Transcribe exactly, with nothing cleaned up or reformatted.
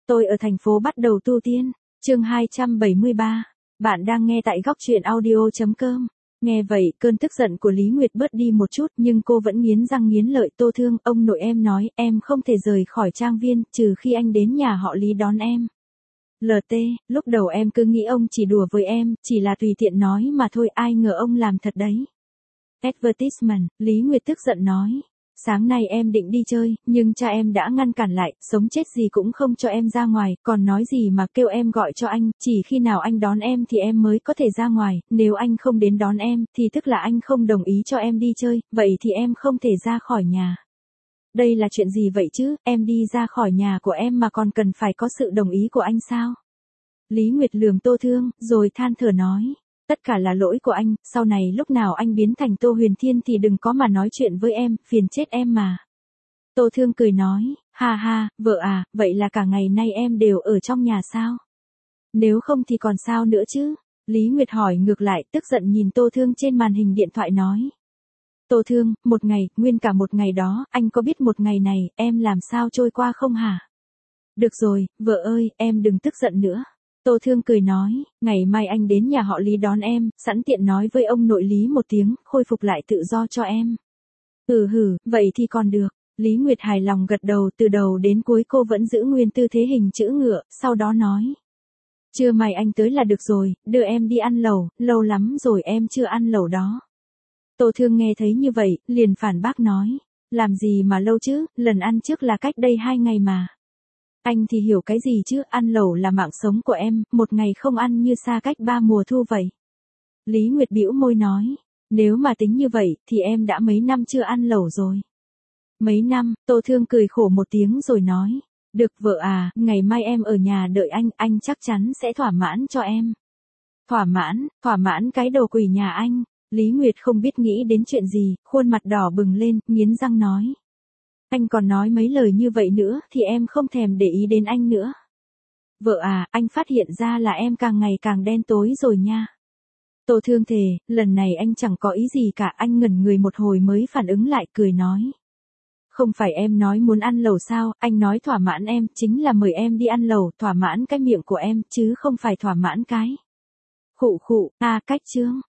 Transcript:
Tôi ở thành phố bắt đầu tu tiên. Chương hai trăm bảy mươi ba. Bạn đang nghe tại góc truyện audio chấm com. Nghe vậy, cơn tức giận của Lý Nguyệt bớt đi một chút, nhưng cô vẫn nghiến răng nghiến lợi. Tô Thương, ông nội em nói, em không thể rời khỏi trang viên, trừ khi anh đến nhà họ Lý đón em. lờ tê, lúc đầu em cứ nghĩ ông chỉ đùa với em, chỉ là tùy tiện nói mà thôi, ai ngờ ông làm thật đấy. Advertisement, Lý Nguyệt tức giận nói. Sáng nay em định đi chơi, nhưng cha em đã ngăn cản lại, sống chết gì cũng không cho em ra ngoài, còn nói gì mà kêu em gọi cho anh, chỉ khi nào anh đón em thì em mới có thể ra ngoài, nếu anh không đến đón em, thì tức là anh không đồng ý cho em đi chơi, vậy thì em không thể ra khỏi nhà. Đây là chuyện gì vậy chứ, em đi ra khỏi nhà của em mà còn cần phải có sự đồng ý của anh sao? Lý Nguyệt lườm Tô Thương, rồi than thở nói. Tất cả là lỗi của anh, sau này lúc nào anh biến thành Tô Huyền Thiên thì đừng có mà nói chuyện với em, phiền chết em mà. Tô Thương cười nói, ha ha, vợ à, vậy là cả ngày nay em đều ở trong nhà sao? Nếu không thì còn sao nữa chứ? Lý Nguyệt hỏi ngược lại, tức giận nhìn Tô Thương trên màn hình điện thoại nói. Tô Thương, một ngày, nguyên cả một ngày đó, anh có biết một ngày này, em làm sao trôi qua không hả? Được rồi, vợ ơi, em đừng tức giận nữa. Tô Thương cười nói, ngày mai anh đến nhà họ Lý đón em, sẵn tiện nói với ông nội Lý một tiếng, khôi phục lại tự do cho em. Ừ hử, vậy thì còn được. Lý Nguyệt hài lòng gật đầu, từ đầu đến cuối cô vẫn giữ nguyên tư thế hình chữ ngựa, sau đó nói. Trưa mai anh tới là được rồi, đưa em đi ăn lẩu, lâu lắm rồi em chưa ăn lẩu đó. Tô Thương nghe thấy như vậy, liền phản bác nói. Làm gì mà lâu chứ, lần ăn trước là cách đây hai ngày mà. Anh thì hiểu cái gì chứ, ăn lẩu là mạng sống của em, một ngày không ăn như xa cách ba mùa thu vậy. Lý Nguyệt bĩu môi nói, nếu mà tính như vậy, thì em đã mấy năm chưa ăn lẩu rồi. Mấy năm, Tô Thương cười khổ một tiếng rồi nói, được vợ à, ngày mai em ở nhà đợi anh, anh chắc chắn sẽ thỏa mãn cho em. Thỏa mãn, thỏa mãn cái đồ quỷ nhà anh. Lý Nguyệt không biết nghĩ đến chuyện gì, khuôn mặt đỏ bừng lên, nghiến răng nói. Anh còn nói mấy lời như vậy nữa, thì em không thèm để ý đến anh nữa. Vợ à, anh phát hiện ra là em càng ngày càng đen tối rồi nha. Tô Thương thề, lần này anh chẳng có ý gì cả, anh ngẩn người một hồi mới phản ứng lại, cười nói. Không phải em nói muốn ăn lẩu sao, anh nói thỏa mãn em, chính là mời em đi ăn lẩu, thỏa mãn cái miệng của em, chứ không phải thỏa mãn cái. Khụ khụ, à cách chương.